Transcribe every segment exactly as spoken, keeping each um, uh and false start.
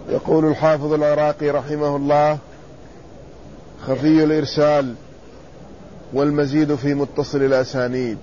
يقول الحافظ العراقي رحمه الله: خفي الإرسال والمزيد في متصل الأسانيد.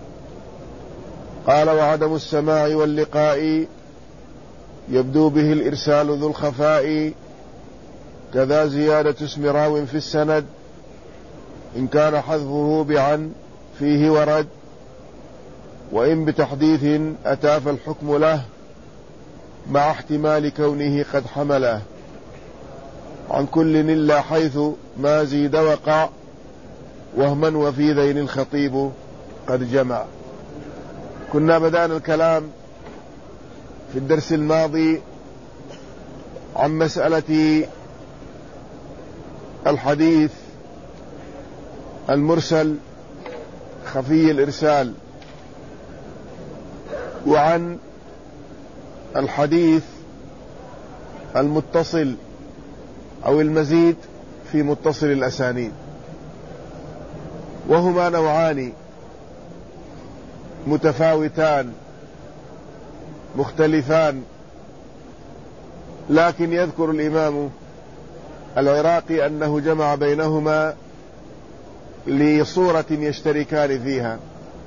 قال: وعدم السماع واللقاء يبدو به الإرسال ذو الخفاء، كذا زيادة اسم راو في السند إن كان حذفه بعن فيه ورد، وإن بتحديث أتى فالحكم له مع احتمال كونه قد حمله عن كل إلا حيث ما زيد وقع، وهما وفي ذين الخطيب قد جمع. كنا بدأنا الكلام في الدرس الماضي عن مسألة الحديث المرسل خفي الإرسال، وعن الحديث المتصل أو المزيد في متصل الأسانيد، وهما نوعان متفاوتان مختلفان، لكن يذكر الإمام العراقي أنه جمع بينهما لصورة يشتركان فيها،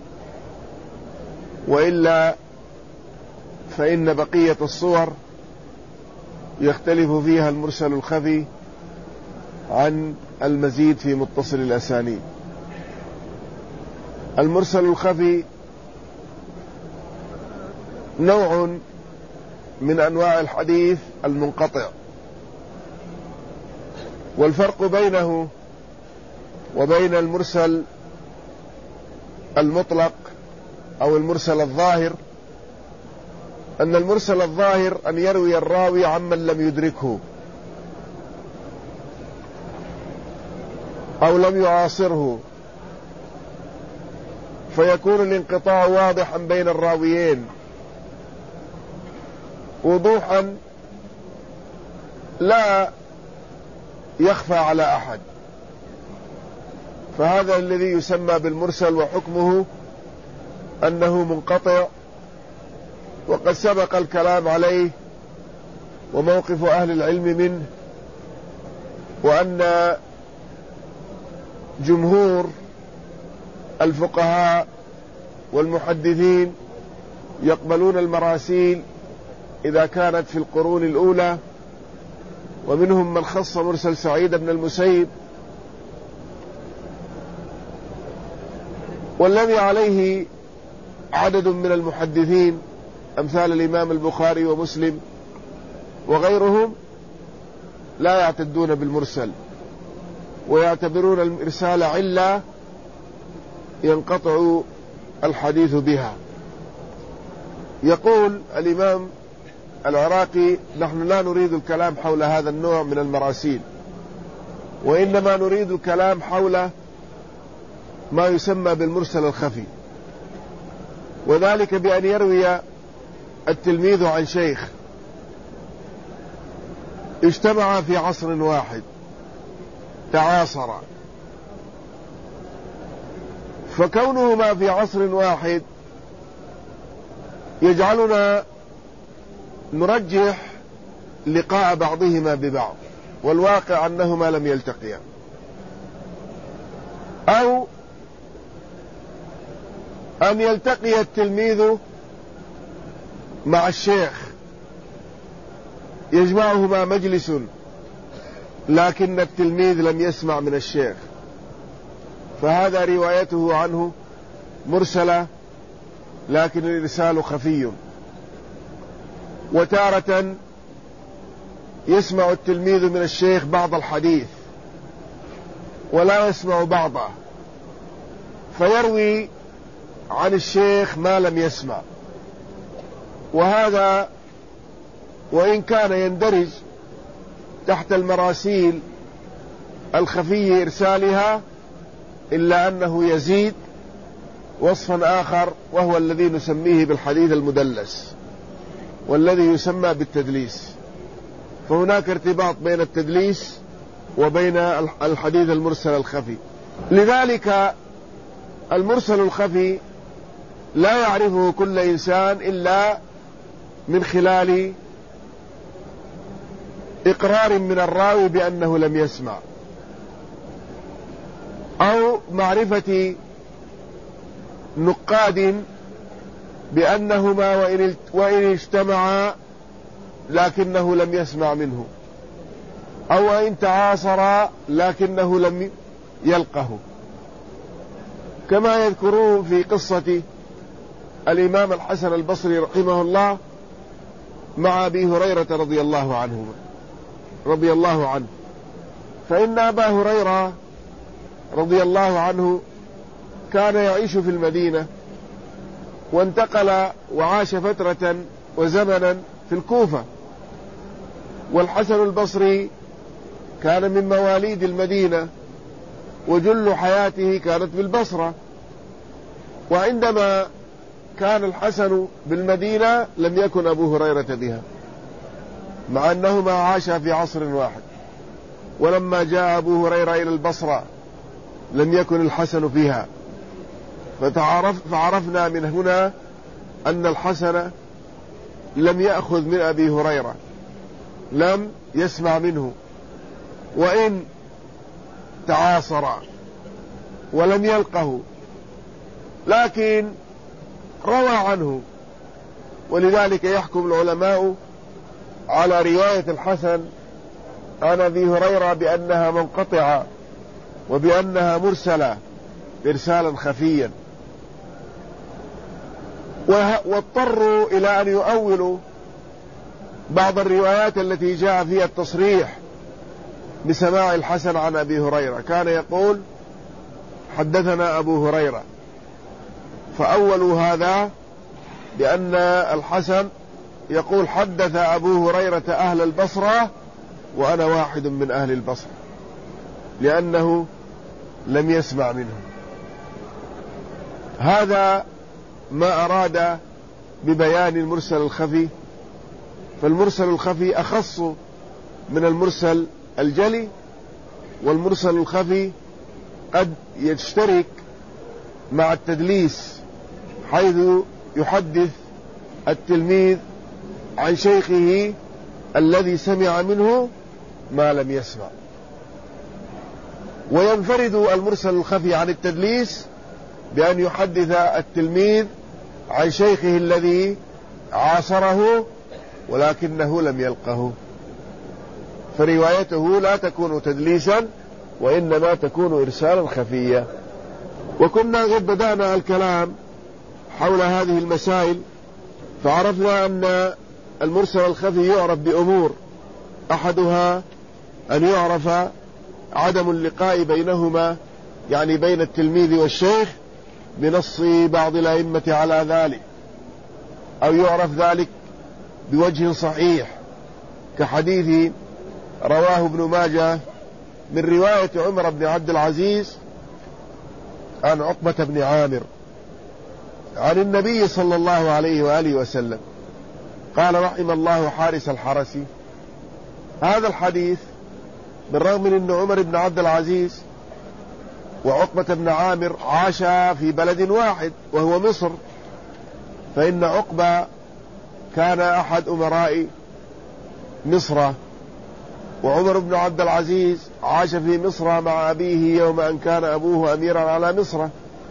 وإلا فإن بقية الصور يختلف فيها المرسل الخفي عن المزيد في متصل الأسانيد. المرسل الخفي نوع من أنواع الحديث المنقطع، والفرق بينه وبين المرسل المطلق أو المرسل الظاهر أن المرسل الظاهر أن يروي الراوي عمن لم يدركه أو لم يعاصره، فيكون الانقطاع واضحا بين الراويين وضوحا لا يخفى على أحد، فهذا الذي يسمى بالمرسل، وحكمه أنه منقطع، وقد سبق الكلام عليه وموقف أهل العلم منه، وأن جمهور الفقهاء والمحدثين يقبلون المراسيل إذا كانت في القرون الأولى، ومنهم من خص مرسل سعيد بن المسيب، والذي عليه عدد من المحدثين أمثال الإمام البخاري ومسلم وغيرهم لا يعتدون بالمرسل، ويعتبرون الإرسال علة ينقطع الحديث بها. يقول الإمام العراقي: نحن لا نريد الكلام حول هذا النوع من المراسيل، وإنما نريد الكلام حول ما يسمى بالمرسل الخفي، وذلك بأن يروي التلميذ عن شيخ اجتمع في عصر واحد، تعاصرا، فكونهما في عصر واحد يجعلنا نرجح لقاء بعضهما ببعض، والواقع أنهما لم يلتقيا، أو أن يلتقي التلميذ مع الشيخ يجمعهما مجلس، لكن التلميذ لم يسمع من الشيخ، فهذا روايته عنه مرسلة، لكن الإرسال خفي. وتارة يسمع التلميذ من الشيخ بعض الحديث ولا يسمع بعضه، فيروي عن الشيخ ما لم يسمع، وهذا وإن كان يندرج تحت المراسيل الخفي إرسالها، إلا أنه يزيد وصفا آخر، وهو الذي نسميه بالحديث المدلس، والذي يسمى بالتدليس. فهناك ارتباط بين التدليس وبين الحديث المرسل الخفي. لذلك المرسل الخفي لا يعرفه كل إنسان إلا من خلال إقرار من الراوي بأنه لم يسمع، أو معرفة نقاد بأنهما وإن اجتمعا لكنه لم يسمع منه، أو إن تعاصرا لكنه لم يلقه، كما يذكرون في قصة الإمام الحسن البصري رحمه الله مع أبي هريرة رضي الله عنه رضي الله عنه فإن أبا هريرة رضي الله عنه كان يعيش في المدينة، وانتقل وعاش فترة وزمنا في الكوفة، والحسن البصري كان من مواليد المدينة وجل حياته كانت بالبصرة. وعندما كان الحسن بالمدينة لم يكن أبو هريرة بها، مع أنهما عاشا في عصر واحد. ولما جاء أبو هريرة إلى البصرة لم يكن الحسن فيها، فتعرف فعرفنا من هنا أن الحسن لم يأخذ من أبي هريرة، لم يسمع منه، وإن تعاصر ولم يلقه لكن روى عنه. ولذلك يحكم العلماء على رواية الحسن عن أبي هريرة بأنها منقطعة وبأنها مرسلة إرسالا خفيا، واضطروا إلى أن يؤولوا بعض الروايات التي جاء فيها التصريح بسماع الحسن عن أبي هريرة. كان يقول حدثنا أبو هريرة، فأولوا هذا بأن الحسن يقول حدث أبو هريرة أهل البصرة وأنا واحد من أهل البصرة، لأنه لم يسمع منه. هذا ما أراد ببيان المرسل الخفي، فالمرسل الخفي أخص من المرسل الجلي، والمرسل الخفي قد يشترك مع التدليس، حيث يحدث التلميذ عن شيخه الذي سمع منه ما لم يسمع. وينفرد المرسل الخفي عن التدليس بأن يحدث التلميذ عن شيخه الذي عاصره ولكنه لم يلقه، فروايته لا تكون تدليسا وإنما تكون إرسالا خفيا. وكنا قد بدأنا الكلام حول هذه المسائل، فعرفنا أن المرسل الخفي يعرف بأمور، أحدها أن يعرف عدم اللقاء بينهما، يعني بين التلميذ والشيخ، بنص بعض الأئمة على ذلك، أو يعرف ذلك بوجه صحيح كحديث رواه ابن ماجه من رواية عمر بن عبد العزيز عن عقبة بن عامر عن النبي صلى الله عليه وآله وسلم قال رحم الله حارس الحرسي. هذا الحديث بالرغم من أن عمر بن عبد العزيز وعقبة بن عامر عاشا في بلد واحد وهو مصر، فإن عقبة كان أحد أمراء مصر، وعمر بن عبد العزيز عاش في مصر مع أبيه يوم أن كان أبوه أميرا على مصر،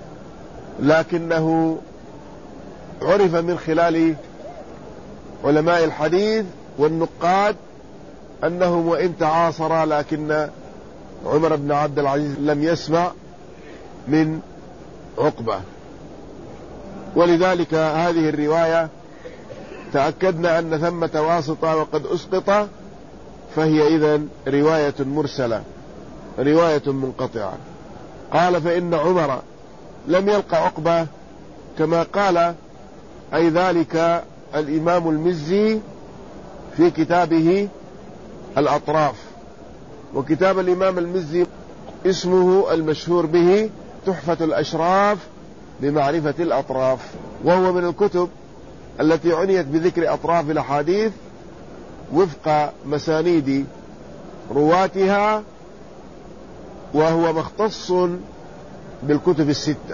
لكنه عرف من خلال علماء الحديث والنقاد أنهم وإن تعاصرا لكن عمر بن عبد العزيز لم يسمع من عقبة. ولذلك هذه الرواية تأكدنا أن ثمة واسطة وقد أسقط، فهي إذن رواية مرسلة، رواية منقطعة. قال فإن عمر لم يلقى عقبة كما قال أي ذلك الإمام المزي في كتابه الأطراف، وكتاب الإمام المزي اسمه المشهور به تحفة الأشراف بمعرفة الأطراف، وهو من الكتب التي عنيت بذكر أطراف الأحاديث وفق مسانيد رواتها، وهو مختص بالكتب الستة،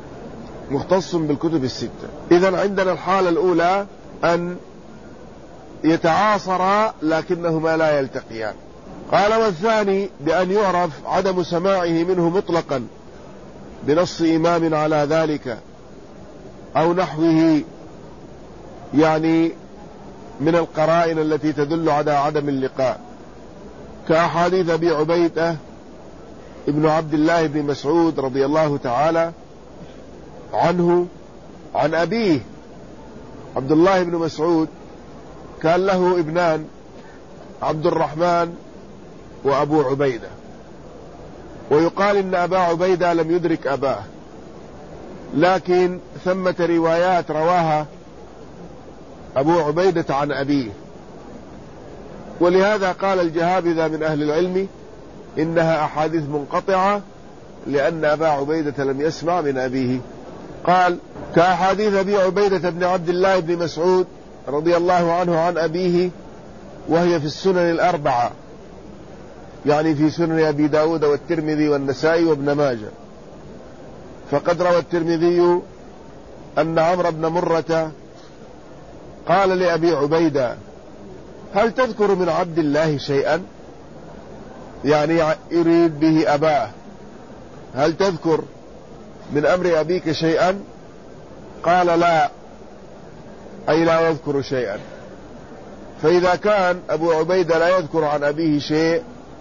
مختص بالكتب الستة. إذن عندنا الحالة الأولى أن يتعاصرا لكنهما لا يلتقيان. قال والثاني بأن يعرف عدم سماعه منه مطلقا بنص إمام على ذلك أو نحوه، يعني من القرائن التي تدل على عدم اللقاء، كأحاديث أبي عبيدة ابن عبد الله بن مسعود رضي الله تعالى عنه عن أبيه. عبد الله بن مسعود كان له ابنان، عبد الرحمن وأبو عبيدة، ويقال إن أبا عبيدة لم يدرك أباه، لكن ثمة روايات رواها أبو عبيدة عن أبيه، ولهذا قال الجهابذة من أهل العلم إنها أحاديث منقطعة لأن أبا عبيدة لم يسمع من أبيه. قال كأحاديث أبي عبيدة بن عبد الله بن مسعود رضي الله عنه عن أبيه، وهي في السنن الأربعة، يعني في سنن أبي داود والترمذي والنسائي وابن ماجه. فقد روى الترمذي أن عمرو بن مرة قال لأبي عبيدة هل تذكر من عبد الله شيئا، يعني يريد به أباه، هل تذكر من أمر أبيك شيئا؟ قال لا، أي لا يذكر شيئا. فإذا كان أبو عبيدة لا يذكر عن أبيه شيء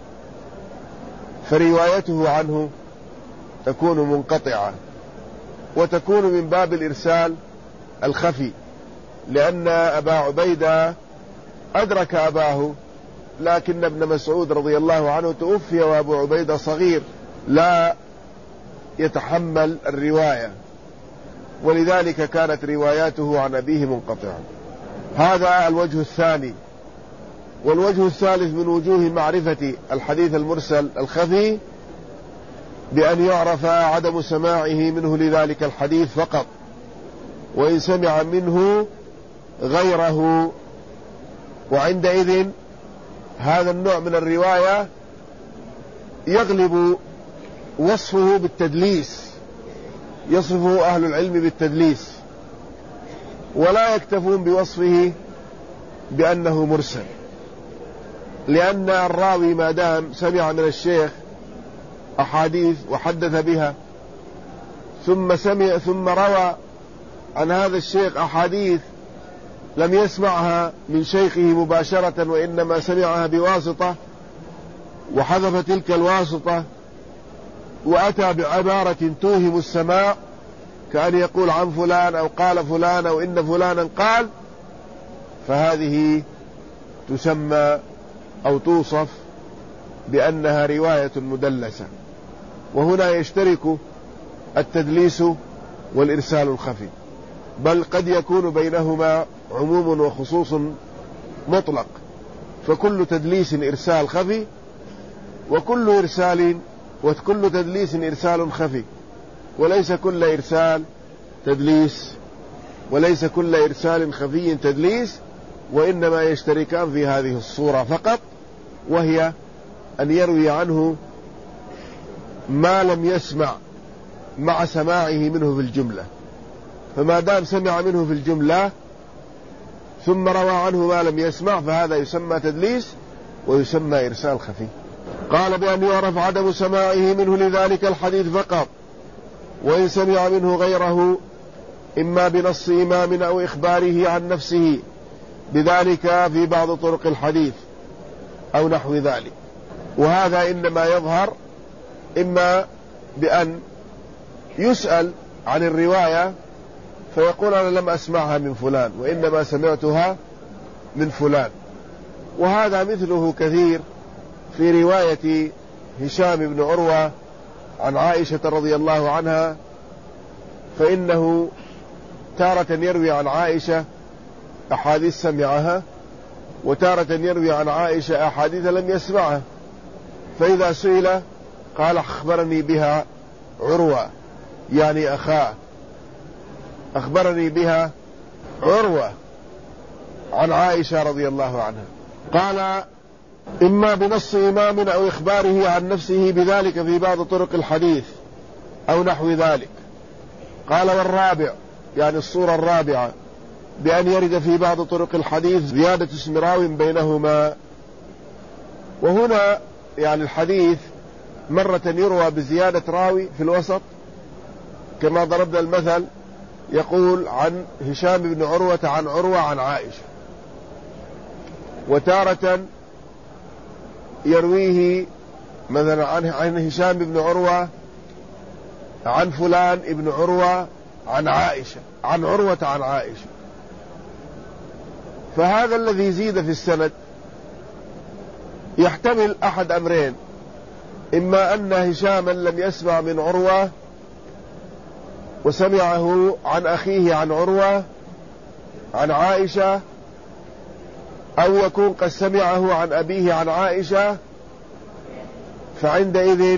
فروايته عنه تكون منقطعة، وتكون من باب الإرسال الخفي، لأن أبا عبيدة أدرك أباه، لكن ابن مسعود رضي الله عنه توفي وأبو عبيدة صغير لا يتحمل الرواية، ولذلك كانت رواياته عن أبيه منقطعة. هذا الوجه الثاني. والوجه الثالث من وجوه معرفة الحديث المرسل الخفي بأن يعرف عدم سماعه منه لذلك الحديث فقط، وإن سمع منه غيره، وعندئذ هذا النوع من الرواية يغلب وصفه بالتدليس، يصفه أهل العلم بالتدليس، ولا يكتفون بوصفه بأنه مرسل، لأن الراوي ما دام سمع من الشيخ أحاديث وحدث بها، ثم سمع ثم روى عن هذا الشيخ أحاديث لم يسمعها من شيخه مباشرة، وإنما سمعها بواسطة، وحذف تلك الواسطة وأتى بعبارة توهم السماع، كأن يقول عن فلان أو قال فلان أو إن فلانا قال، فهذه تسمى أو توصف بأنها رواية مدلسة. وهنا يشترك التدليس والإرسال الخفي، بل قد يكون بينهما عموم وخصوص مطلق، فكل تدليس إرسال خفي، وكل إرسال وكل تدليس إرسال خفي، وليس كل إرسال تدليس، وليس كل إرسال خفي تدليس، وإنما يشتركان في هذه الصورة فقط، وهي أن يروي عنه ما لم يسمع مع سماعه منه في الجملة. فما دام سمع منه في الجملة ثم روى عنه ما لم يسمع، فهذا يسمى تدليس ويسمى إرسال خفي. قال بأن يعرف عدم سماعه منه لذلك الحديث فقط، وإن سمع منه غيره إما بنص إمام أو إخباره عن نفسه بذلك في بعض طرق الحديث أو نحو ذلك. وهذا إنما يظهر إما بأن يسأل عن الرواية فيقول أنا لم أسمعها من فلان وإنما سمعتها من فلان. وهذا مثله كثير في رواية هشام بن عروة عن عائشة رضي الله عنها، فإنه تارة يروي عن عائشة أحاديث سمعها، وتارة يروي عن عائشة أحاديث لم يسمعها، فإذا سئل قال أخبرني بها عروة، يعني أخاه، أخبرني بها عروة عن عائشة رضي الله عنها. قال إما بنص إمام أو إخباره عن نفسه بذلك في بعض طرق الحديث أو نحو ذلك. قال والرابع، يعني الصورة الرابعة، بأن يرد في بعض طرق الحديث زيادة اسم راو بينهما. وهنا يعني الحديث مرة يروى بزيادة راوي في الوسط كما ضربنا المثل، يقول عن هشام بن عروة عن عروة عن عائشة، وتارة يرويه مثلا عن هشام بن عروة عن فلان ابن عروة عن عائشة عن عروة عن عائشة. فهذا الذي زيد في السند يحتمل أحد أمرين: إما أن هشاما لم يسمع من عروة وسمعه عن أخيه عن عروة عن عائشة، أو يكون قد سمعه عن أبيه عن عائشة، فعندئذ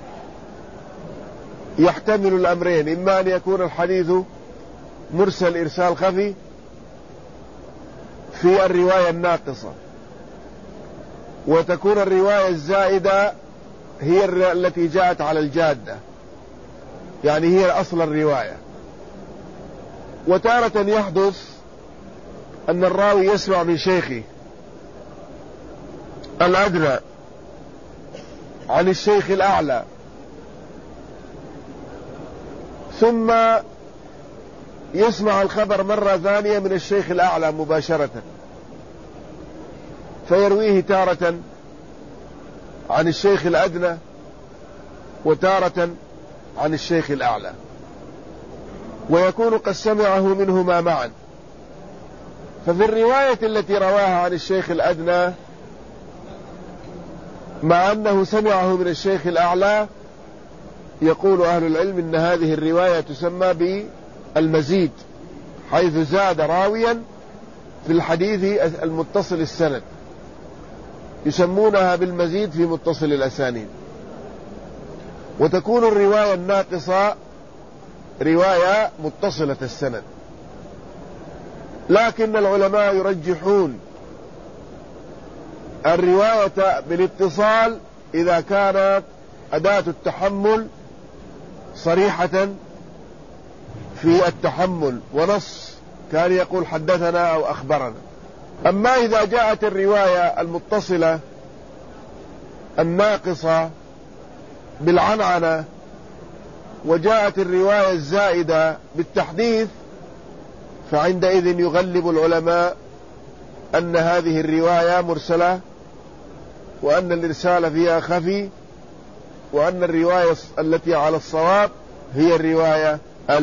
يحتمل الأمرين: إما أن يكون الحديث مرسل إرسال خفي في الرواية الناقصة، وتكون الرواية الزائدة هي التي جاءت على الجادة، يعني هي أصل الرواية. وتارة يحدث أن الراوي يسمع من شيخه الأدنى عن الشيخ الأعلى، ثم يسمع الخبر مرة ثانية من الشيخ الأعلى مباشرة، فيرويه تارة عن الشيخ الأدنى وتارة عن الشيخ الأعلى، ويكون قد سمعه منهما معا. ففي الرواية التي رواها عن الشيخ الأدنى مع أنه سمعه من الشيخ الأعلى، يقول أهل العلم إن هذه الرواية تسمى بالمزيد، حيث زاد راويا في الحديث المتصل السند، يسمونها بالمزيد في متصل الأسانيد. وتكون الرواية الناقصة رواية متصلة السند، لكن العلماء يرجحون الرواية بالاتصال إذا كانت أداة التحمل صريحة في التحمل ونص، كان يقول حدثنا أو أخبرنا. أما إذا جاءت الرواية المتصلة الناقصة بالعنعنة وجاءت الرواية الزائدة بالتحديث، فعندئذ يغلب العلماء أن هذه الرواية مرسلة، وأن الإرسال فيها خفي، وأن الرواية التي على الصواب هي الرواية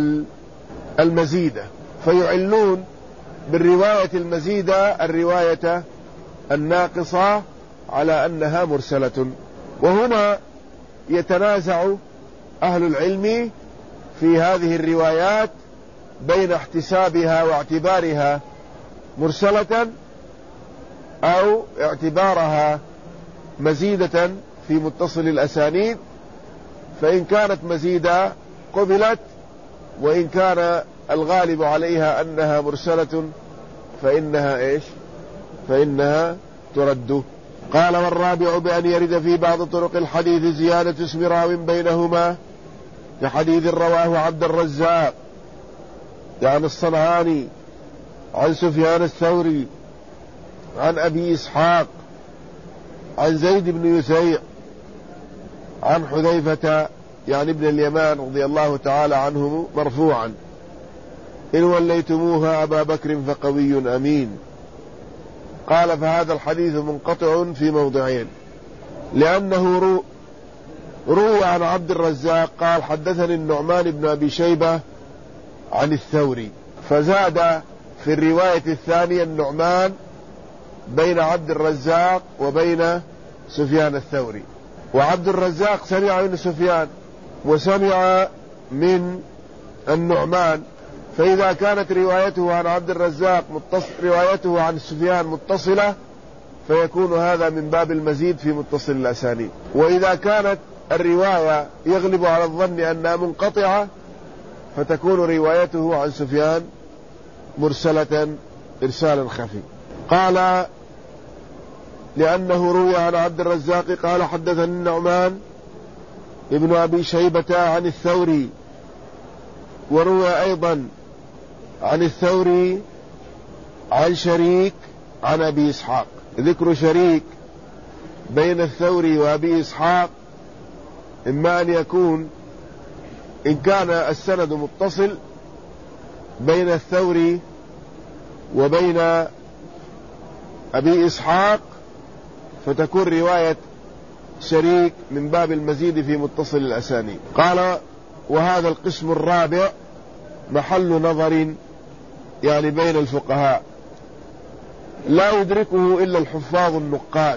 المزيدة، فيعلون بالرواية المزيدة الرواية الناقصة على أنها مرسلة. وهنا يتنازع أهل العلم في هذه الروايات بين احتسابها واعتبارها مرسلة أو اعتبارها مزيدة في متصل الأسانيد. فإن كانت مزيدة قبلت، وإن كان الغالب عليها أنها مرسلة فإنها إيش؟ فإنها ترد. قال: والرابع بأن يرد في بعض طرق الحديث زيادة اسم راو بينهما، كحديث رواه عبد الرزاق يعني الصنعاني عن سفيان الثوري عن أبي إسحاق عن زيد بن يسيع عن حذيفة يعني ابن اليمان رضي الله تعالى عنه مرفوعا: إن وليتموها أبا بكر فقوي أمين. قال: فهذا الحديث منقطع في موضعين، لأنه رو روى عن عبد الرزاق قال: حدثني النعمان بن أبي شيبة عن الثوري، فزاد في الرواية الثانية النعمان بين عبد الرزاق وبين سفيان الثوري. وعبد الرزاق سمع من سفيان وسمع من النعمان، فإذا كانت روايته عن عبد الرزاق متصل روايته عن سفيان متصلة، فيكون هذا من باب المزيد في متصل الأسانيد. وإذا كانت الرواية يغلب على الظن أنها منقطعة، فتكون روايته عن سفيان مرسلة إرسالا خفي. قال: لأنه روي عن عبد الرزاق قال: حدثني النعمان ابن أبي شيبة عن الثوري، وروي أيضا عن الثوري عن شريك عن أبي إسحاق. ذكر شريك بين الثوري وأبي إسحاق إما أن يكون إن كان السند متصل بين الثوري وبين أبي إسحاق فتكون رواية شريك من باب المزيد في متصل الأسانيد. قال وهذا القسم الرابع محل نظر يعني بين الفقهاء لا يدركه إلا الحفاظ النقاد،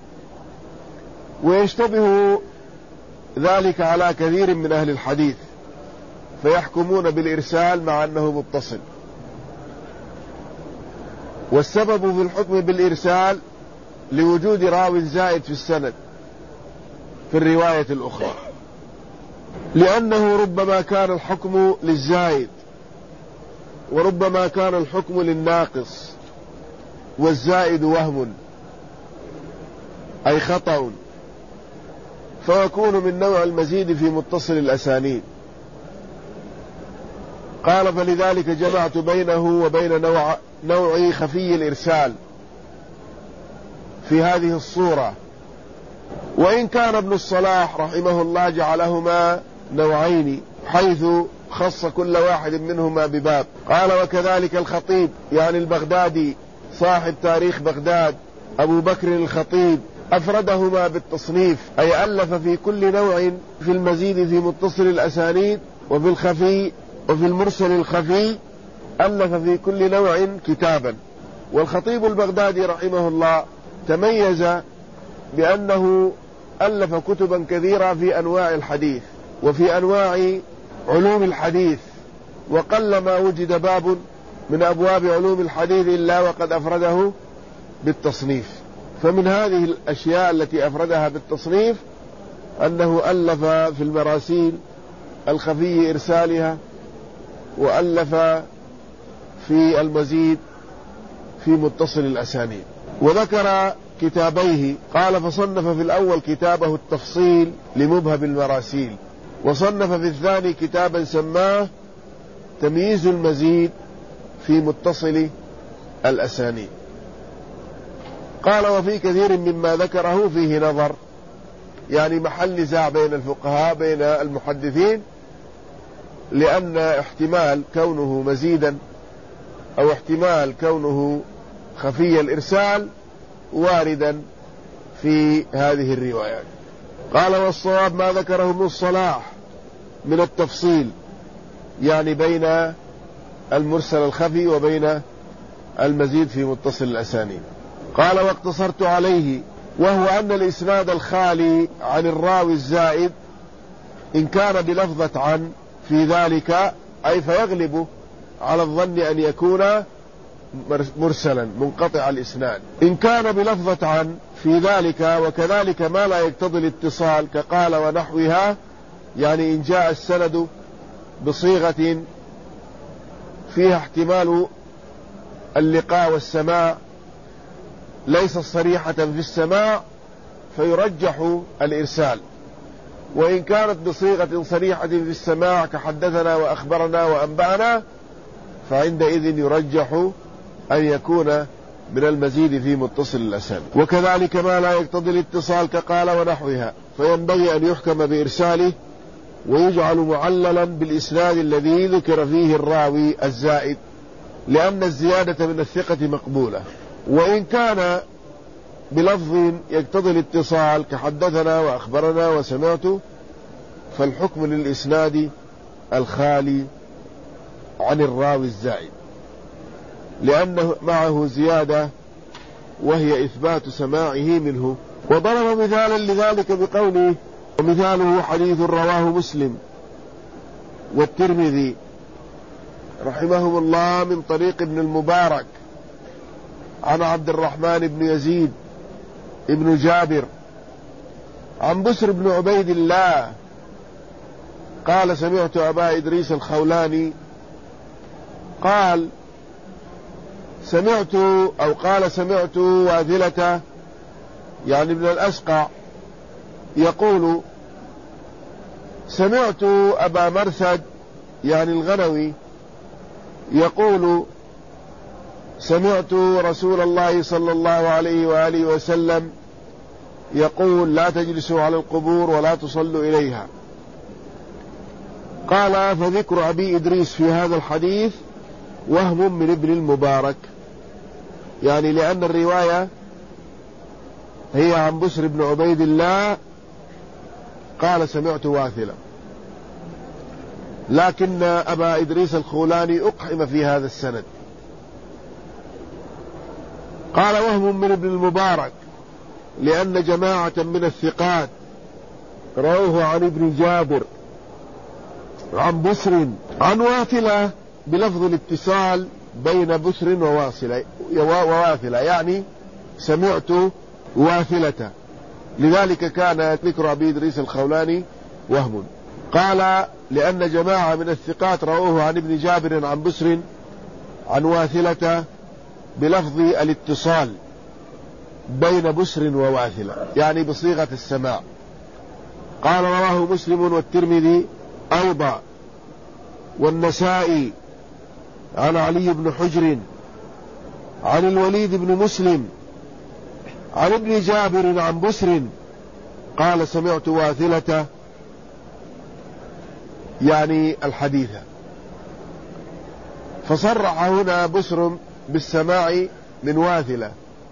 ويشتبه ذلك على كثير من أهل الحديث فيحكمون بالإرسال مع أنه متصل. والسبب في الحكم بالإرسال لوجود راو زائد في السند في الرواية الأخرى، لأنه ربما كان الحكم للزائد وربما كان الحكم للناقص، والزائد وهم أي خطأ فيكون من نوع المزيد في متصل الأسانيد. قال فلذلك جمعت بينه وبين نوع نوع خفي الإرسال في هذه الصورة، وإن كان ابن الصلاح رحمه الله جعلهما نوعين حيث خص كل واحد منهما بباب. قال وكذلك الخطيب يعني البغدادي صاحب تاريخ بغداد أبو بكر الخطيب أفردهما بالتصنيف، أي ألف في كل نوع في المزيد في متصل الأسانيد وفي الخفي وفي المرسل الخفي ألف في كل نوع كتابا. والخطيب البغدادي رحمه الله تميز بأنه ألف كتبا كثيرة في أنواع الحديث وفي أنواع علوم الحديث، وقل ما وجد باب من أبواب علوم الحديث إلا وقد أفرده بالتصنيف. فمن هذه الأشياء التي أفردها بالتصنيف أنه ألف في المراسيل الخفي إرسالها، وألف في المزيد في متصل الأسانيد. وذكر كتابيه قال فصنف في الأول كتابه التفصيل لمبهم المراسيل، وصنف في الثاني كتابا سماه تمييز المزيد في متصل الأسانيد. قال وفي كثير مما ذكره فيه نظر، يعني محل نزاع بين الفقهاء بين المحدثين، لأن احتمال كونه مزيدا أو احتمال كونه خفي الإرسال واردا في هذه الروايات. قال والصواب ما ذكره ابن الصلاح من التفصيل، يعني بين المرسل الخفي وبين المزيد في متصل الأسانيد. قال واقتصرت عليه، وهو أن الإسناد الخالي عن الراوي الزائد إن كان بلفظة عن في ذلك أي فيغلب على الظن أن يكون مرسلا منقطع الإسناد. إن كان بلفظة عن في ذلك وكذلك ما لا يقتضي الاتصال كقال ونحوها، يعني إن جاء السند بصيغة فيها احتمال اللقاء والسماع ليس صريحة في السماع فيرجح الإرسال، وإن كانت بصيغة صريحة في السماع كحدثنا وأخبرنا وأنبأنا فعندئذ يرجح أن يكون من المزيد في متصل الأسانيد. وكذلك ما لا يقتضي الاتصال كقال ونحوها فينبغي أن يحكم بإرساله ويجعل معللا بالإسناد الذي ذكر فيه الراوي الزائد، لأن الزيادة من الثقة مقبولة. وإن كان بلفظ يقتضي الاتصال كحدثنا وأخبرنا وسمعت فالحكم للإسناد الخالي عن الراوي الزائد، لأنه معه زيادة وهي إثبات سماعه منه. وضرب مثالا لذلك بقوله ومثاله حديث رواه مسلم والترمذي رحمهم الله من طريق ابن المبارك عن عبد الرحمن بن يزيد ابن جابر عن بسر بن عبيد الله قال سمعت أبا إدريس الخولاني قال سمعت أو قال سمعت واذلة يعني ابن الأسقع يقول سمعت أبا مرثد يعني الغنوي يقول سمعت رسول الله صلى الله عليه وآله وسلم يقول لا تجلسوا على القبور ولا تصلوا إليها. قال فذكر أبي إدريس في هذا الحديث وهم من ابن المبارك، يعني لأن الرواية هي عن بسر بن عبيد الله قال سمعت واثلة، لكن أبا إدريس الخولاني أقحم في هذا السند. قال وهم من ابن المبارك لأن جماعة من الثقات رووه عن ابن جابر عن بسر عن واثلة بلفظ الاتصال بين بسر وواصلة وواثلة، يعني سمعت واثلة، لذلك كان ذكر أبي إدريس الخولاني وهم. قال لأن جماعة من الثقات رووه عن ابن جابر عن بسر عن واثلة بلفظ الاتصال بين بسر وواثلة، يعني بصيغة السماع. قال رواه مسلم والترمذي أيضا والنسائي عن علي بن حجر عن الوليد بن مسلم عن ابن جابر عن بسر قال سمعت واثلة، يعني الحديث. فصرح هنا بسر بالسماع من واثلة،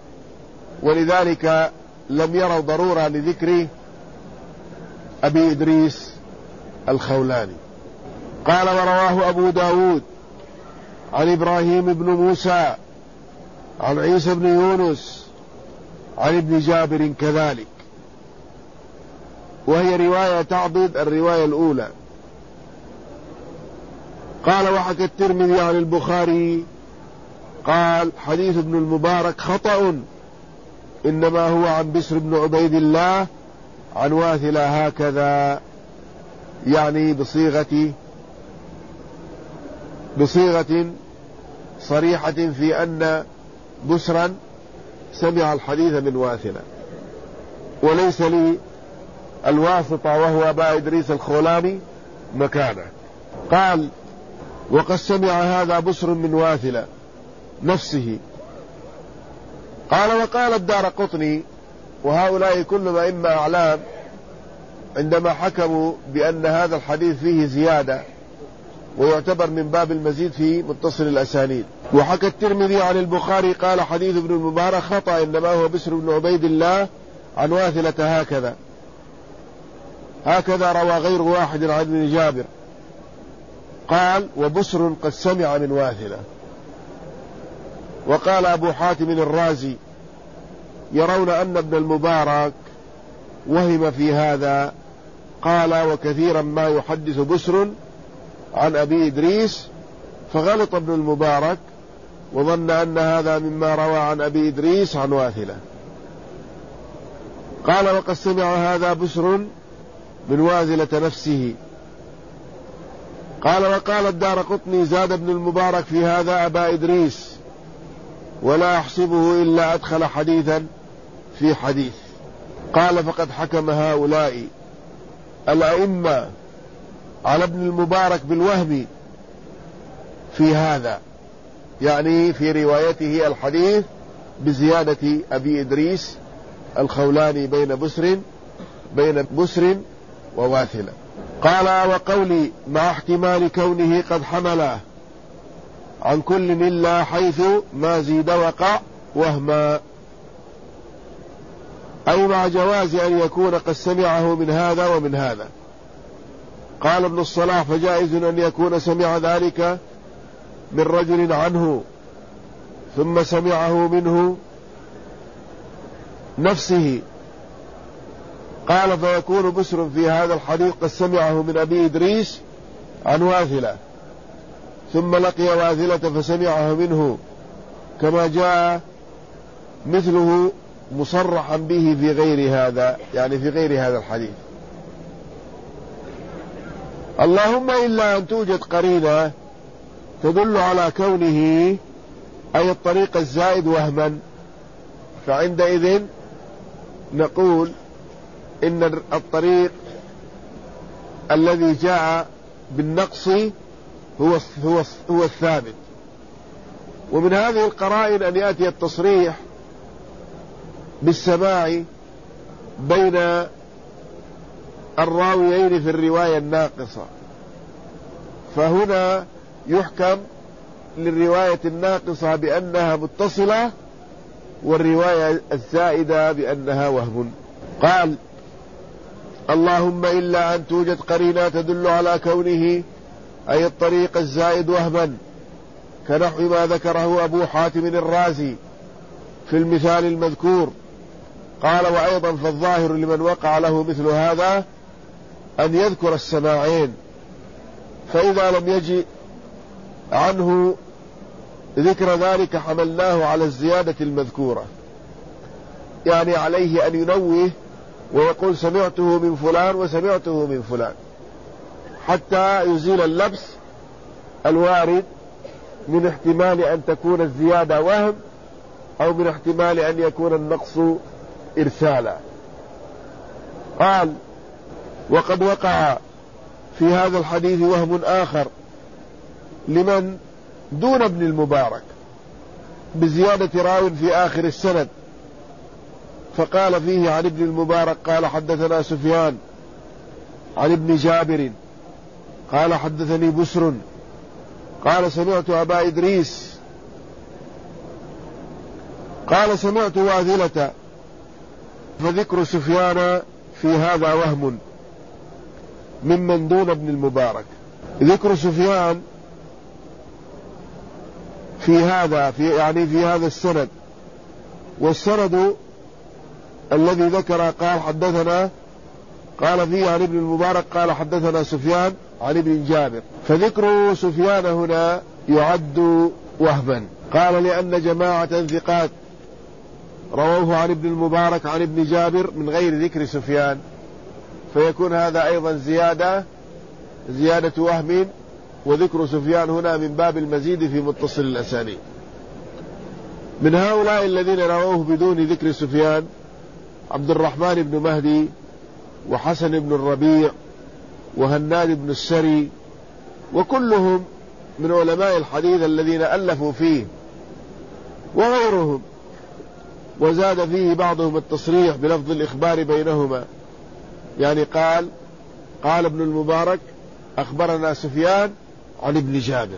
ولذلك لم يروا ضرورة لذكر أبي إدريس الخولاني. قال ورواه أبو داود عن إبراهيم بن موسى عن عيسى بن يونس عن ابن جابر كذلك، وهي رواية تعضد الرواية الأولى. قال وحكى الترمذي عن البخاري قال حديث ابن المبارك خطأ، إنما هو عن بسر بن عبيد الله عن واثلة هكذا، يعني بصيغة بصيغة صريحة في أن بسرا سمع الحديث من واثلة، وليس لي الواسطة وهو أبا إدريس الخولاني مكانه. قال وقد سمع هذا بسر من واثلة نفسه. قال وقال الدارقطني وهؤلاء كلهم أئمة أعلام عندما حكموا بأن هذا الحديث فيه زيادة ويعتبر من باب المزيد في متصل الأسانيد. وحكى الترمذي عن البخاري قال حديث ابن المبارك خطأ، إنما هو بسر بن عبيد الله عن واثلة هكذا هكذا روى غير واحد عن ابن جابر. قال وبسر قد سمع من واثلة. وقال أبو حاتم الرازي يرون أن ابن المبارك وهم في هذا. قال وكثيرا ما يحدث بسر عن أبي إدريس، فغلط ابن المبارك وظن أن هذا مما روى عن أبي إدريس عن واثلة. قال وقد سمع هذا بسر من واثلة نفسه. قال وقال الدارقطني زاد ابن المبارك في هذا أبا إدريس، ولا أحسبه إلا أدخل حديثا في حديث. قال فقد حكم هؤلاء الأئمة على ابن المبارك بالوهم في هذا، يعني في روايته الحديث بزيادة أبي إدريس الخولاني بين بسر بين بسر وواثلة. قال وقولي مع احتمال كونه قد حمله عن كل إلا حيث ما زيد وقع وهما، أي مع جواز أن يكون قد سمعه من هذا ومن هذا. قال ابن الصلاح فجائز أن يكون سمع ذلك من رجل عنه ثم سمعه منه نفسه. قال فيكون بسر في هذا الحديث قد سمعه من أبي إدريس عن واثلة ثم لقي واثلة فسمعه منه، كما جاء مثله مصرحا به في غير هذا، يعني في غير هذا الحديث. اللهم إلا أن توجد قرينة تدل على كونه أي الطريق الزائد وهما، فعندئذ نقول إن الطريق الذي جاء بالنقص هو هو هو الثابت، ومن هذه القرائن أن يأتي التصريح بالسماع بين الراويين في الرواية الناقصة، فهنا يحكم للرواية الناقصة بأنها متصلة والرواية الزائدة بأنها وهم. قال: اللهم إلا أن توجد قرينة تدل على كونه أي الطريق الزائد وهما، كنحو ما ذكره أبو حاتم الرازي في المثال المذكور. قال: وأيضا فالظاهر لمن وقع له مثل هذا أن يذكر السماعين، فإذا لم يجي عنه ذكر ذلك حملناه على الزيادة المذكورة، يعني عليه أن ينوه ويقول سمعته من فلان وسمعته من فلان، حتى يزيل اللبس الوارد من احتمال أن تكون الزيادة وهم أو من احتمال أن يكون النقص إرسالا. قال: وقد وقع في هذا الحديث وهم آخر لمن دون ابن المبارك بزيادة راو في آخر السند، فقال فيه عن ابن المبارك قال حدثنا سفيان عن ابن جابر قال حدثني بسر قال سمعت أبا إدريس قال سمعت واذلة، فذكر سفيان في هذا وهم ممن دون ابن المبارك. ذكر سفيان في هذا في يعني في هذا السند، والسند الذي ذكر قال حدثنا قال فيه عن ابن المبارك قال حدثنا سفيان عن ابن جابر، فذكر سفيان هنا يعد وهما. قال: لأن جماعة ثقات رووه عن ابن المبارك عن ابن جابر من غير ذكر سفيان، فيكون هذا أيضا زيادة زيادة وهم، وذكر سفيان هنا من باب المزيد في متصل الأسانيد. من هؤلاء الذين رووه بدون ذكر سفيان عبد الرحمن بن مهدي وحسن بن الربيع وهناد بن السري، وكلهم من علماء الحديث الذين ألفوا فيه، وغيرهم. وزاد فيه بعضهم التصريح بلفظ الإخبار بينهما، يعني قال قال ابن المبارك أخبرنا سفيان عن ابن جابر.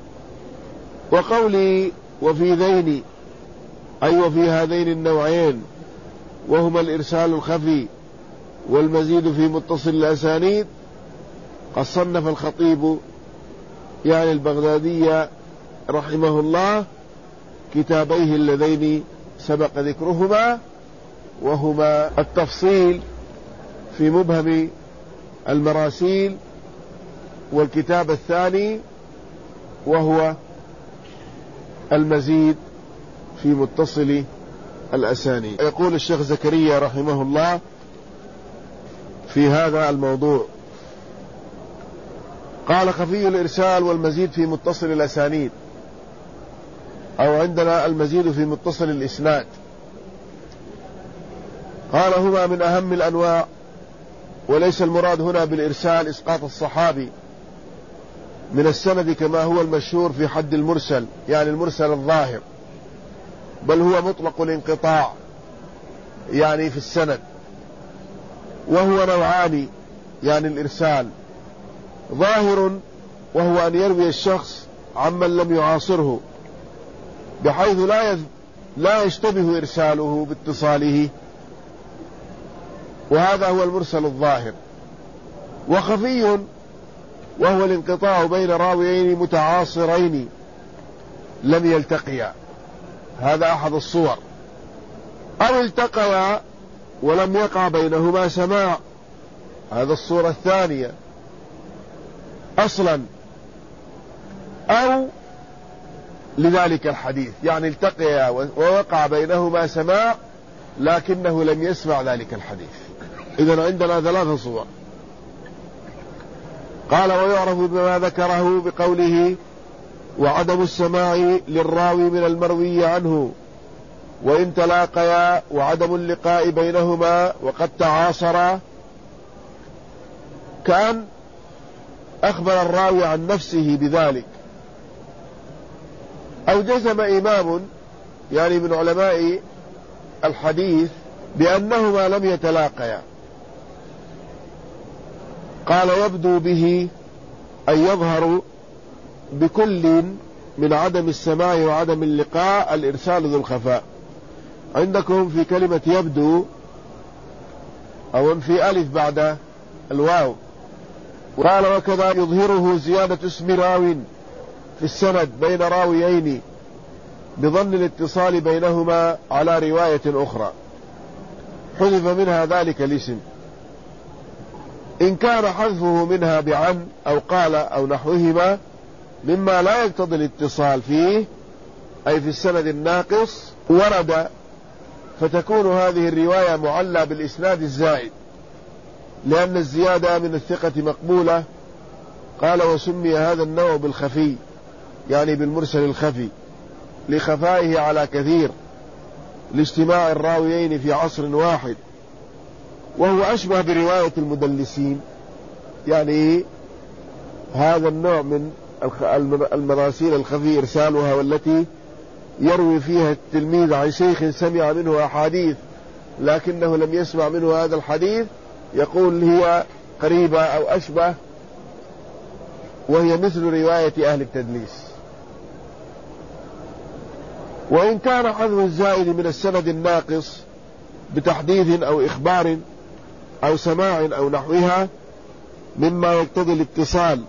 وقولي وفي ذين أي وفي هذين النوعين وهما الإرسال الخفي والمزيد في متصل الأسانيد، قد صنف الخطيب يعني البغدادي رحمه الله كتابيه اللذين سبق ذكرهما، وهما التفصيل في مبهم المراسيل، والكتاب الثاني وهو المزيد في متصل الأسانيد. يقول الشيخ زكريا رحمه الله في هذا الموضوع قال: خفي الإرسال والمزيد في متصل الأسانيد، أو عندنا المزيد في متصل الإسناد. قال: هما من أهم الأنواع، وليس المراد هنا بالإرسال إسقاط الصحابي من السند كما هو المشهور في حد المرسل، يعني المرسل الظاهر، بل هو مطلق الانقطاع يعني في السند، وهو نوعان، يعني الإرسال ظاهر وهو أن يروي الشخص عمن لم يعاصره بحيث لا لا يشتبه إرساله باتصاله، وهذا هو المرسل الظاهر. وخفي وهو الانقطاع بين راويين متعاصرين لم يلتقيا، هذا أحد الصور، أو التقيا ولم يقع بينهما سماع، هذا الصورة الثانية أصلا، أو لذلك الحديث، يعني التقيا ووقع بينهما سماع لكنه لم يسمع ذلك الحديث. إذن عندنا ثلاث صور. قال: ويعرف بما ذكره بقوله وعدم السماع للراوي من المروي عنه وإن تلاقيا، وعدم اللقاء بينهما وقد تعاصرا، كأن أخبر الراوي عن نفسه بذلك، أو جزم إمام يعني من علماء الحديث بأنهما لم يتلاقيا، قال يبدو به أن يظهر بكل من عدم السماع وعدم اللقاء الإرسال ذو الخفاء. عندكم في كلمة يبدو أو في ألف بعد الواو. قال وكذا يظهره زيادة اسم راو في السند بين راويين بظن الاتصال بينهما على رواية أخرى، حذف منها ذلك الاسم. إن كان حذفه منها بعن أو قال أو نحوهما مما لا يقتضي الاتصال فيه أي في السند الناقص ورد، فتكون هذه الرواية معلى بالإسناد الزائد، لأن الزيادة من الثقة مقبولة. قال وسمي هذا النوع بالخفي، يعني بالمرسل الخفي، لخفائه على كثير لاجتماع الراويين في عصر واحد، وهو أشبه برواية المدلسين. يعني هذا النوع من المراسيل الخفي إرسالها، والتي يروي فيها التلميذ عن شيخ سمع منه أحاديث لكنه لم يسمع منه هذا الحديث، يقول هي قريبة أو أشبه، وهي مثل رواية أهل التدليس. وإن كان حذف الزائد من السند الناقص بتحديث أو إخبار أو سماع أو نحوها مما يقتضي الاتصال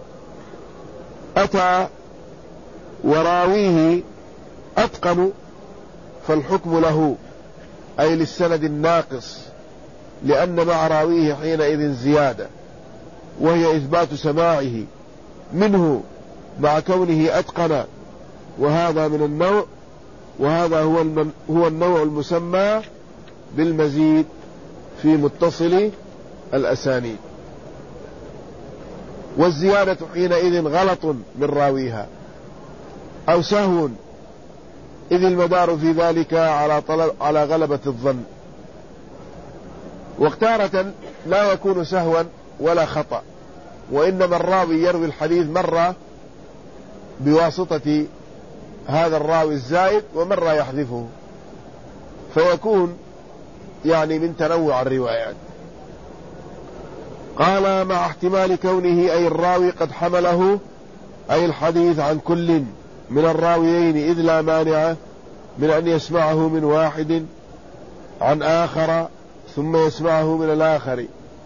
أتى وراويه أتقن، فالحكم له أي للسند الناقص، لأن مع راويه حينئذ زيادة، وهي إثبات سماعه منه مع كونه أتقن. وهذا من النوع وهذا هو هو النوع المسمى بالمزيد في متصل الأسانيد. والزيادة حينئذ غلط من راويها أو سهو، إذ المدار في ذلك على طلب على غلبة الظن. واختارة لا يكون سهوا ولا خطأ، وإنما الراوي يروي الحديث مرة بواسطة هذا الراوي الزائد ومرة يحذفه، فيكون يعني من تنوع الروايات. قال مع احتمال كونه أي الراوي قد حمله أي الحديث عن كل من الراويين، إذ لا مانع من أن يسمعه من واحد عن آخر ثم يسمعه من الآخر.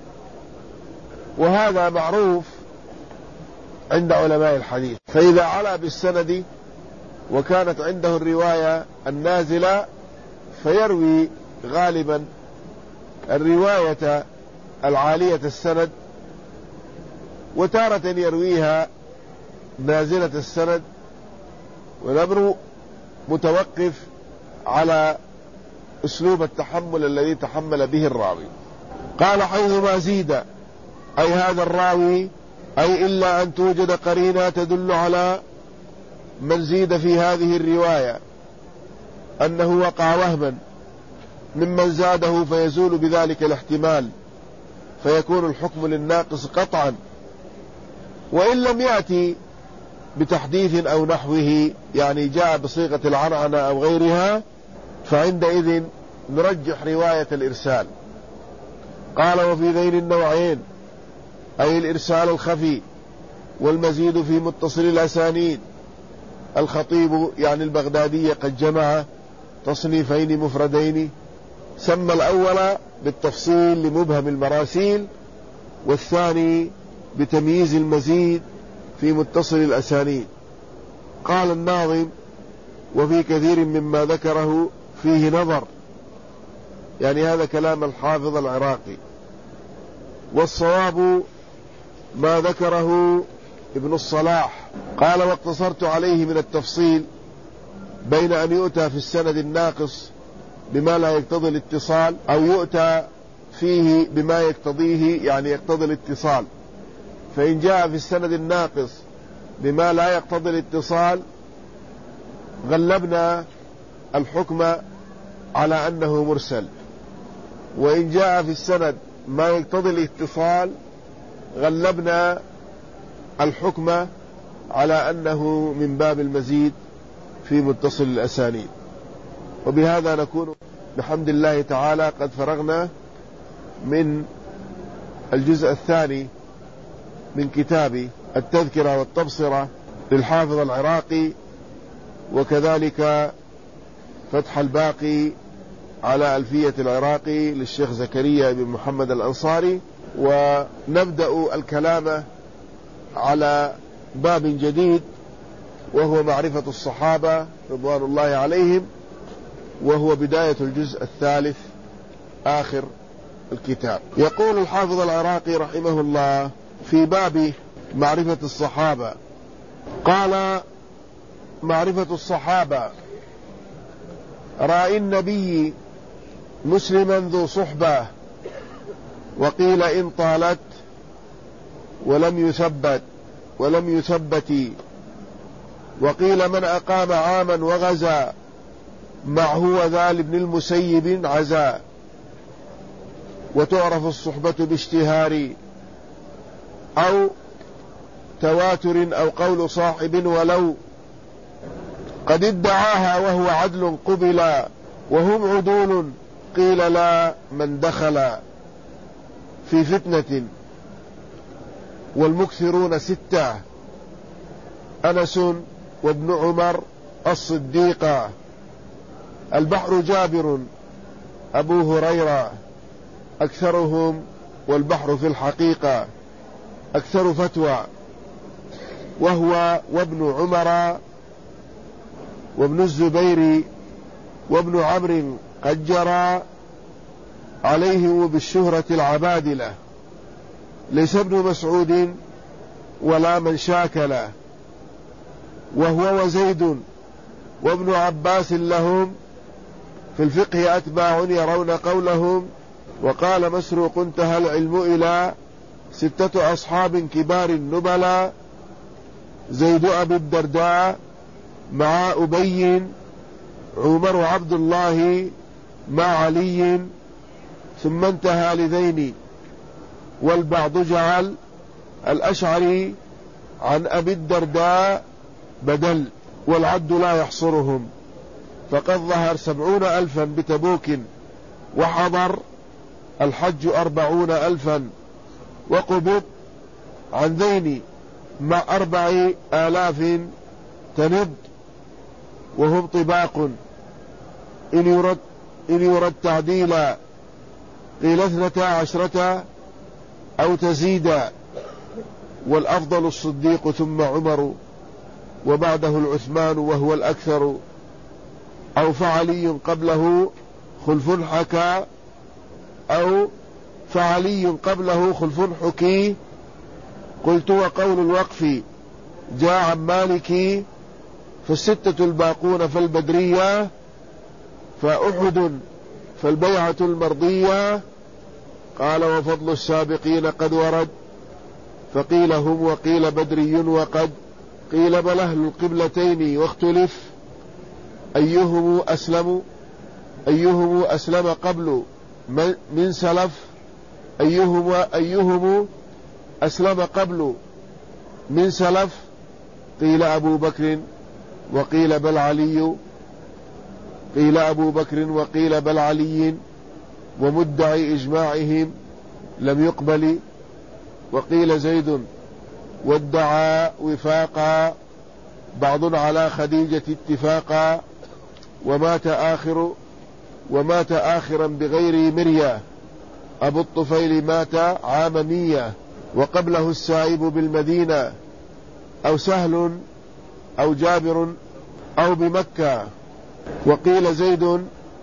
وهذا معروف عند علماء الحديث. فإذا علا بالسند وكانت عنده الرواية النازلة فيروي غالبا الرواية العالية السند، وتارة يرويها نازلة السند، والأمر متوقف على أسلوب التحمل الذي تحمل به الراوي. قال حيثما زيد أي هذا الراوي، أي إلا أن توجد قرينة تدل على من زيد في هذه الرواية أنه وقع وهما ممن زاده، فيزول بذلك الاحتمال، فيكون الحكم للناقص قطعا. وإن لم يأتي بتحديث أو نحوه، يعني جاء بصيغة العنعنة أو غيرها، فعندئذ نرجح رواية الإرسال. قال وفي ذين النوعين أي الإرسال الخفي والمزيد في متصل الأسانيد. الخطيب يعني البغدادي قد جمع تصنيفين مفردين، سمى الأول بالتفصيل لمبهم المراسيل، والثاني بتمييز المزيد في متصل الأسانيد. قال الناظم وفي كثير مما ذكره فيه نظر، يعني هذا كلام الحافظ العراقي، والصواب ما ذكره ابن الصلاح. قال واقتصرت عليه من التفصيل بين أن يؤتى في السند الناقص بما لا يقتضي الاتصال، أو يؤتى فيه بما يقتضيه يعني يقتضي الاتصال. فإن جاء في السند الناقص بما لا يقتضي الاتصال غلبنا الحكم على أنه مرسل، وإن جاء في السند ما يقتضي الاتصال غلبنا الحكم على أنه من باب المزيد في متصل الأسانيد. وبهذا نكون بحمد الله تعالى قد فرغنا من الجزء الثاني من كتاب التذكرة والتبصرة للحافظ العراقي، وكذلك فتح الباقي على ألفية العراقي للشيخ زكريا بن محمد الأنصاري. ونبدأ الكلام على باب جديد وهو معرفة الصحابة رضوان الله عليهم، وهو بداية الجزء الثالث آخر الكتاب. يقول الحافظ العراقي رحمه الله في باب معرفة الصحابة، قال: معرفة الصحابة: رأي النبي مسلما ذو صحبة، وقيل إن طالت ولم يثبت ولم يثبت، وقيل من أقام عاما وغزا معه ذا لابن المسيب عزا، وتعرف الصحبة باشتهار أو تواتر أو قول صاحب ولو قد ادعاها وهو عدل قبلا، وهم عدول قيل لا من دخل في فتنة، والمكثرون ستة: أنس وابن عمر الصديق، البحر جابر أبو هريرة، أكثرهم والبحر في الحقيقة أكثر فتوى، وهو وابن عمر وابن الزبير وابن عمرو قد جرى عليه بالشهرة العبادلة، ليس ابن مسعود ولا من شاكله، وهو وزيد وابن عباس لهم في الفقه أتباع يرون قولهم. وقال مسروق: انتهى العلم إلى ستة أصحاب كبار النبلاء: زيد أبي الدرداء مع أبي، عمر عبد الله مع علي، ثم انتهى لذين. والبعض جعل الأشعري عن أبي الدرداء بدل، والعد لا يحصرهم، فقد ظهر سبعون ألفا بتبوك، وحضر الحج أربعون ألفا، وقبض عن ذين مع أربع آلاف تنض، وهم طباق إن يرد, إن يرد تعديلا، قيل اثنتا عشرة أو تزيدا، والأفضل الصديق ثم عمر، وبعده العثمان وهو الأكثر، أو فعلي قبله خلف حكى، أو فعلي قبله خلف حكي. قلت: وقول الوقف جاء عن مالكي، فالستة الباقون فالبدرية، فأحد فالبيعة المرضية. قال: وفضل السابقين قد ورد، فقيل هم وقيل بدري، وقد قيل بل أهل القبلتين، واختلف أيهم أسلم أيهم أسلم قبل من سلف، أيهم أيهم أسلم قبل من سلف. قيل أبو بكر وقيل بل علي قيل أبو بكر وقيل بل علي، ومدعي إجماعهم لم يقبل. وقيل زيد وادعى وفاقا، بعض على خديجة اتفاقا، ومات آخر ومات آخرا بغير مريا، أبو الطفيل مات عام مية، وقبله السائب بالمدينة، أو سهل أو جابر أو بمكة. وقيل زيد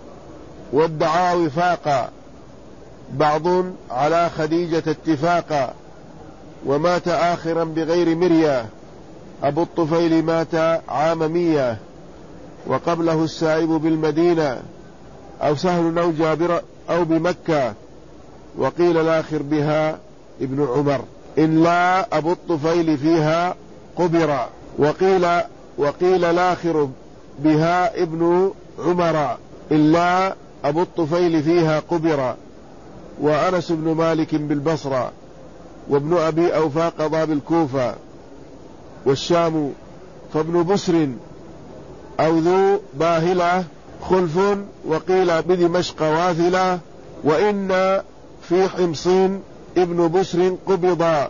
وادعى وفاقا، بعض على خديجة اتفاقا، ومات آخرا بغير مريا، أبو الطفيل مات عام مية، وقبله السائب بالمدينة، أو سهل أو جابر أو بمكة. وقيل الآخر بها ابن عمر، إلا أبو الطفيل فيها قبر. وقيل وقيل الآخر بها ابن عمر، إلا أبو الطفيل فيها قبر. وأنس بن مالك بالبصرة، وابن أبي أوفى قضى بالكوفة والشام، فابن بسر أو ذو باهلة خلف، وقيل بدمشق واثلة. وإن في حمصين ابن بسر قبضا،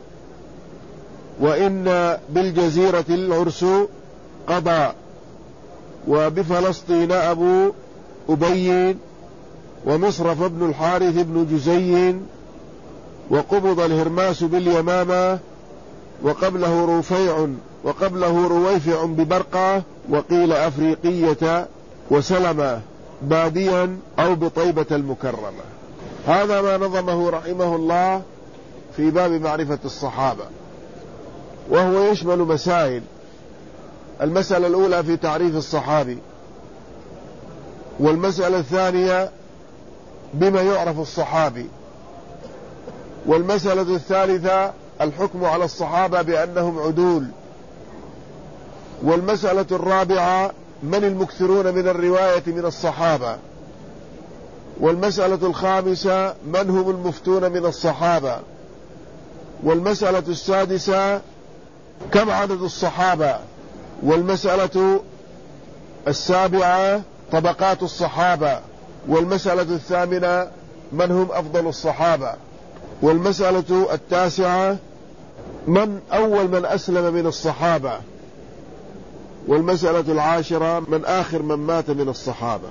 وإن بالجزيرة العرس قضى، وبفلسطين أبو أبي، ومصرف ابن الحارث بن جزي، وقبض الهرماس باليمامة، وقبله رفيع وقبله رويفع ببرقة، وقيل أفريقية وسلمة باديا أو بطيبة المكرمة. هذا ما نظمه رحمه الله في باب معرفة الصحابة، وهو يشمل مسائل. المسألة الأولى في تعريف الصحابي، والمسألة الثانية بما يعرف الصحابي، والمسألة الثالثة الحكم على الصحابة بأنهم عدول، والمسألة الرابعة من المكثرون من الرواية من الصحابة، والمسألة الخامسة من هم المفتون من الصحابة، والمسألة السادسة كم عدد الصحابة، والمسألة السابعة طبقات الصحابة، والمسألة الثامنة من هم أفضل الصحابة، والمسألة التاسعة من أول من أسلم من الصحابة، والمسألة العاشرة من آخر من مات من الصحابة.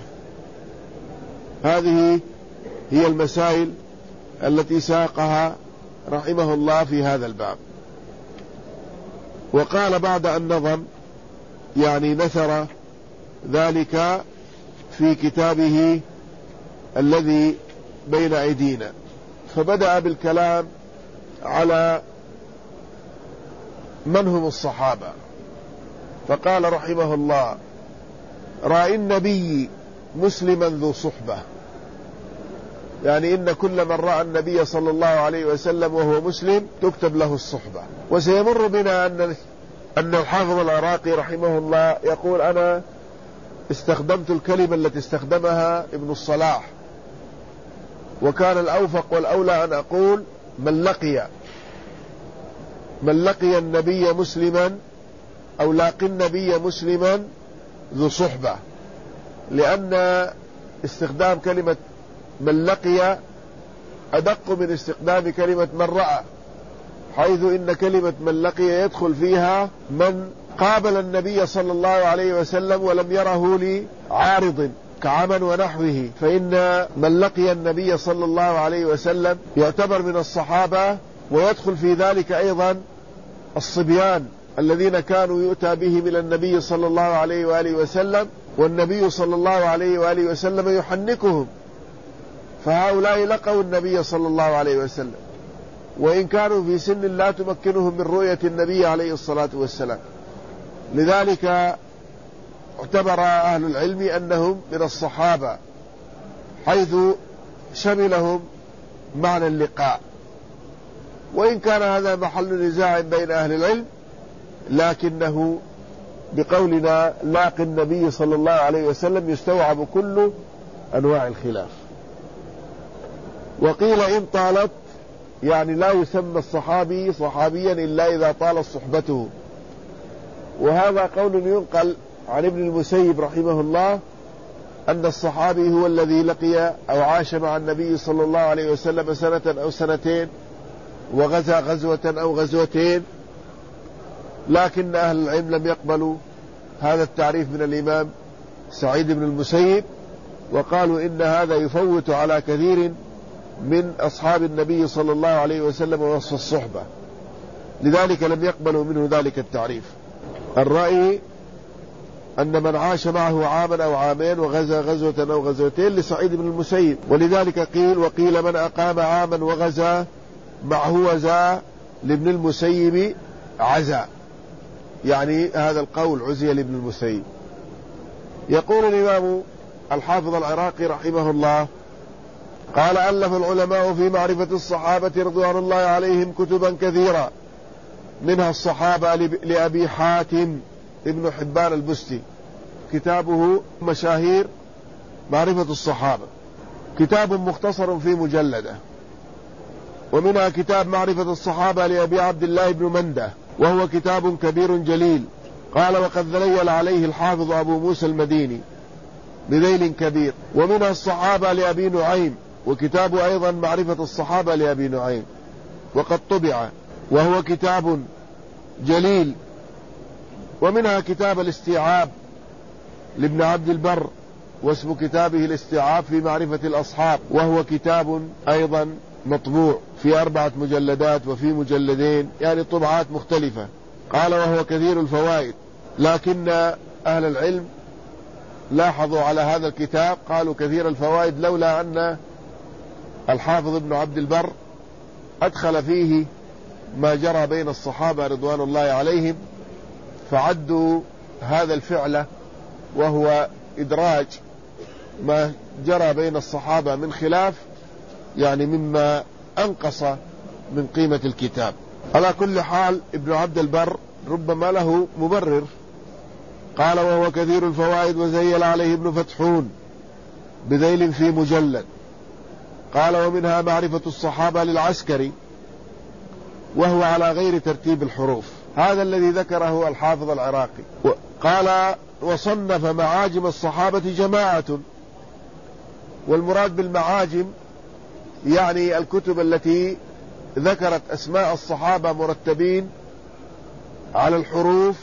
هذه هي المسائل التي ساقها رحمه الله في هذا الباب. وقال بعد أن نظم، يعني نثر ذلك في كتابه الذي بين أيدينا، فبدأ بالكلام على من هم الصحابة، فقال رحمه الله: رأي النبي مسلما ذو صحبة، يعني إن كل من رأى النبي صلى الله عليه وسلم وهو مسلم تكتب له الصحبة. وسيمر بنا أن أن الحافظ العراقي رحمه الله يقول: أنا استخدمت الكلمة التي استخدمها ابن الصلاح، وكان الأوفق والأولى أن أقول من لقي من لقي النبي مسلما أو لاقي النبي مسلما ذو صحبة، لأن استخدام كلمة من لقي أدق من استخدام كلمة من رأى، حيث إن كلمة من لقي يدخل فيها من قابل النبي صلى الله عليه وسلم ولم يره لعارض كعمى ونحوه، فإن من لقي النبي صلى الله عليه وسلم يعتبر من الصحابة، ويدخل في ذلك أيضا الصبيان الذين كانوا يؤتى به من النبي صلى الله عليه وآله وسلم، والنبي صلى الله عليه وآله وسلم يحنكهم، فهؤلاء لقوا النبي صلى الله عليه وسلم، وإن كانوا في سن لا تمكنهم من رؤية النبي عليه الصلاة والسلام. لذلك اعتبر أهل العلم أنهم من الصحابة، حيث شملهم معنى اللقاء، وإن كان هذا محل نزاع بين أهل العلم، لكنه بقولنا لاقي النبي صلى الله عليه وسلم يستوعب كل أنواع الخلاف. وقيل إن طالت، يعني لا يسمى الصحابي صحابيا إلا إذا طالت صحبته، وهذا قول ينقل عن ابن المسيب رحمه الله أن الصحابي هو الذي لقي أو عاش مع النبي صلى الله عليه وسلم سنة أو سنتين وغزا غزوة أو غزوتين، لكن أهل العلم لم يقبلوا هذا التعريف من الإمام سعيد بن المسيب، وقالوا إن هذا يفوت على كثير من أصحاب النبي صلى الله عليه وسلم وصف الصحبة، لذلك لم يقبلوا منه ذلك التعريف. الرأي أن من عاش معه عاما أو عامين وغزا غزوة أو غزوتين لسعيد بن المسيب، ولذلك قيل وقيل من أقام عاما وغزا معه وزا لابن المسيب عزا، يعني هذا القول عزي لابن المسيب. يقول الإمام الحافظ العراقي رحمه الله: قال: ألف العلماء في معرفة الصحابة رضوان الله عليهم كتبا كثيرة، منها الصحابة لأبي حاتم ابن حبان البستي، كتابه مشاهير معرفة الصحابة، كتاب مختصر في مجلدة. ومنها كتاب معرفة الصحابة لأبي عبد الله بن منده، وهو كتاب كبير جليل، قال وقد ذليل عليه الحافظ أبو موسى المديني بذيل كبير. ومنها الصحابة لأبي نعيم، وكتاب أيضا معرفة الصحابة لأبي نعيم وقد طبع، وهو كتاب جليل. ومنها كتاب الاستيعاب لابن عبد البر، واسم كتابه الاستيعاب في معرفة الأصحاب، وهو كتاب أيضا مطبوع في أربعة مجلدات وفي مجلدين، يعني طبعات مختلفة. قال وهو كثير الفوائد، لكن أهل العلم لاحظوا على هذا الكتاب قالوا كثير الفوائد لولا أن الحافظ ابن عبد البر أدخل فيه ما جرى بين الصحابة رضوان الله عليهم، فعدوا هذا الفعل وهو إدراج ما جرى بين الصحابة من خلاف، يعني مما أنقص من قيمة الكتاب. على كل حال ابن عبد البر ربما له مبرر. قال وهو كثير الفوائد وزيل عليه ابن فتحون بذيل في مجلد. قال ومنها معرفة الصحابة للعسكري، وهو على غير ترتيب الحروف، هذا الذي ذكره الحافظ العراقي. قال وصنف معاجم الصحابة جماعة، والمراد بالمعاجم يعني الكتب التي ذكرت أسماء الصحابة مرتبين على الحروف،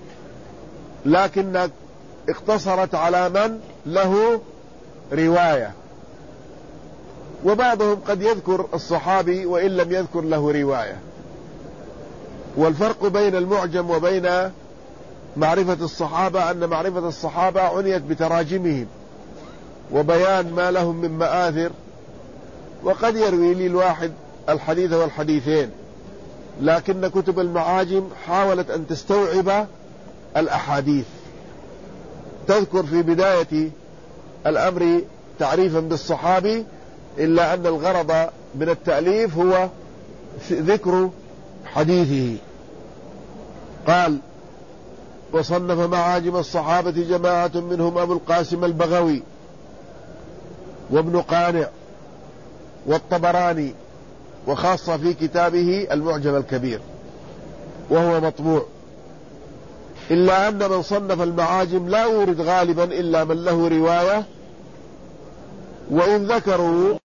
لكن اقتصرت على من له رواية، وبعضهم قد يذكر الصحابي وإن لم يذكر له رواية. والفرق بين المعجم وبين معرفة الصحابة أن معرفة الصحابة عنيت بتراجمهم وبيان ما لهم من مآثر، وقد يروي لي الواحد الحديث والحديثين، لكن كتب المعاجم حاولت أن تستوعب الأحاديث، تذكر في بداية الأمر تعريفا بالصحابي، إلا أن الغرض من التأليف هو ذكر حديثه. قال وصنف معاجم الصحابة جماعة منهم أبو القاسم البغوي وابن قانع والطبراني، وخاصة في كتابه المعجم الكبير وهو مطبوع، إلا أن من صنف المعاجم لا يورد غالبا إلا من له رواية، وإن ذكروا